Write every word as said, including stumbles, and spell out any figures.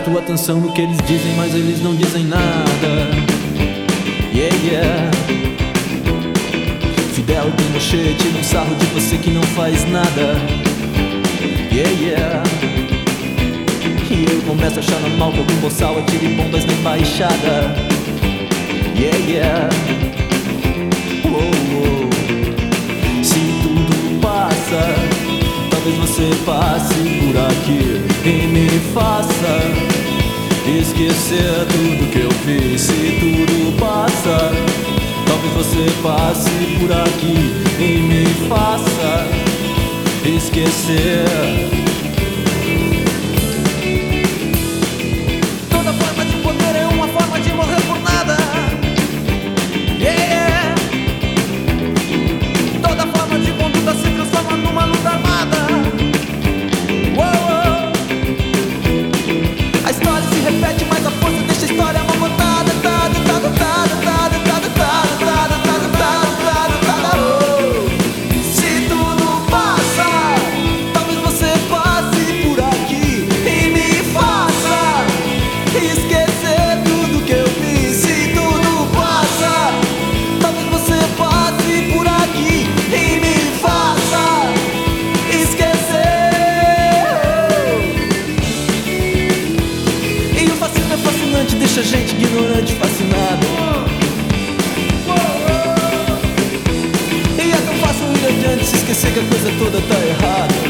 presto atenção no que eles dizem, mas eles não dizem nada. Yeah, yeah. Fidel e Pinochet tiram um sarro de você que não faz nada. Yeah, yeah. E eu começo a achar normal que algum boçal atire bombas na embaixada. Yeah, yeah. Oh, oh. Se tudo passa, talvez você passe por aqui e me faça esquecer tudo que eu fiz. Se tudo passa, talvez você passe por aqui e me faça esquecer. Toda forma de poder é uma forma de morrer por nada. Yeah. Toda forma de conduta se transforma numa luta armada. Uou. A história se repete, mas a força deixa a história mal contada. Tada, tada, tada, tada, tada, tada, tada, tada, tada, tada, oh. Se tudo passa, talvez você passe por aqui e me faça esquecer tudo que eu fiz. Se tudo passa, talvez você passe por aqui e me faça esquecer. E o fascismo é fascinante, deixa a gente ignorante, fascinado. E é tão fácil ir adiante, se esquecer que a coisa toda tá errada.